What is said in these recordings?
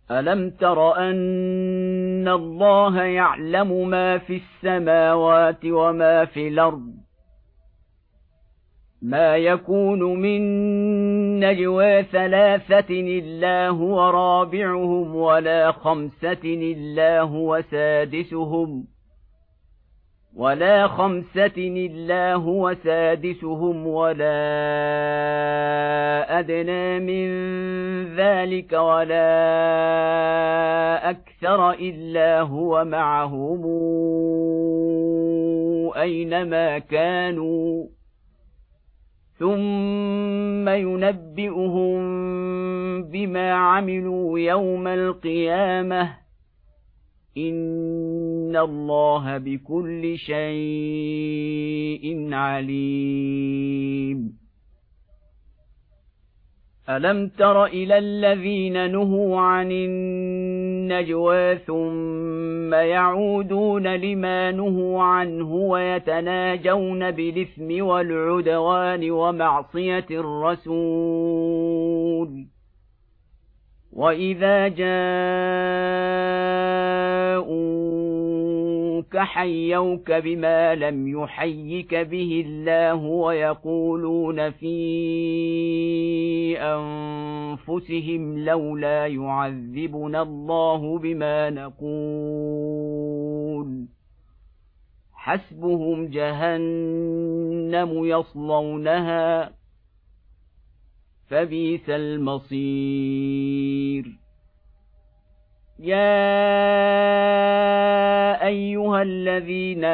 ألم تر أن الله يعلم ما في السماوات وما في الأرض ما يكون من نجوى ثلاثة إلا هو رابعهم ولا خمسة إلا هو سادسهم ولا أدنى من ذلك ولا أكثر إلا هو معهم أينما كانوا ثم ينبئهم بما عملوا يوم القيامة إن الله بكل شيء عليم. ألم تر إلى الذين نهوا عن النجوى ثم يعودون لما نهوا عنه ويتناجون بالإثم والعدوان ومعصية الرسول وإذا جاءوك حيوك بما لم يحيك به الله ويقولون في أنفسهم لولا يعذبنا الله بما نقول حسبهم جهنم يصلونها فبئس المصير. يا أيها الذين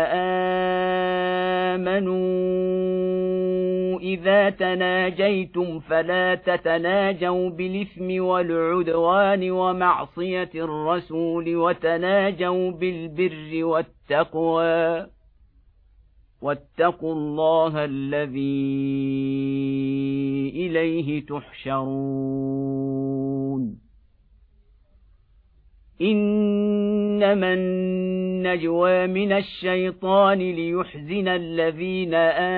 آمنوا إذا تناجيتم فلا تتناجوا بالإثم والعدوان ومعصية الرسول وتناجوا بالبر والتقوى واتقوا الله الذي إليه تحشرون. إنما النجوى من الشيطان ليحزن الذين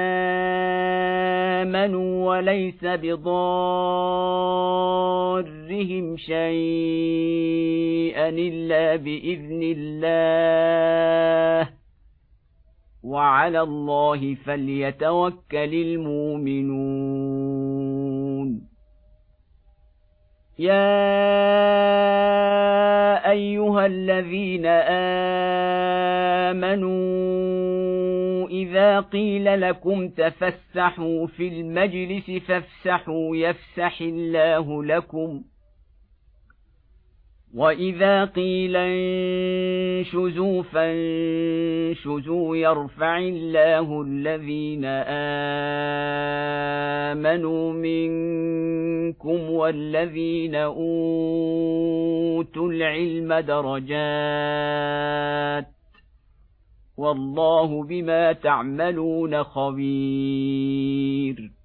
آمنوا وليس بضارهم شيئا إلا بإذن الله وعلى الله فليتوكل المؤمنون. يا أيها الذين آمنوا إذا قيل لكم تفسحوا في المجلس فافسحوا يفسح الله لكم وإذا قيل انشزوا فانشزوا يرفع الله الذين آمنوا منكم والذين أوتوا العلم درجات والله بما تعملون خبير.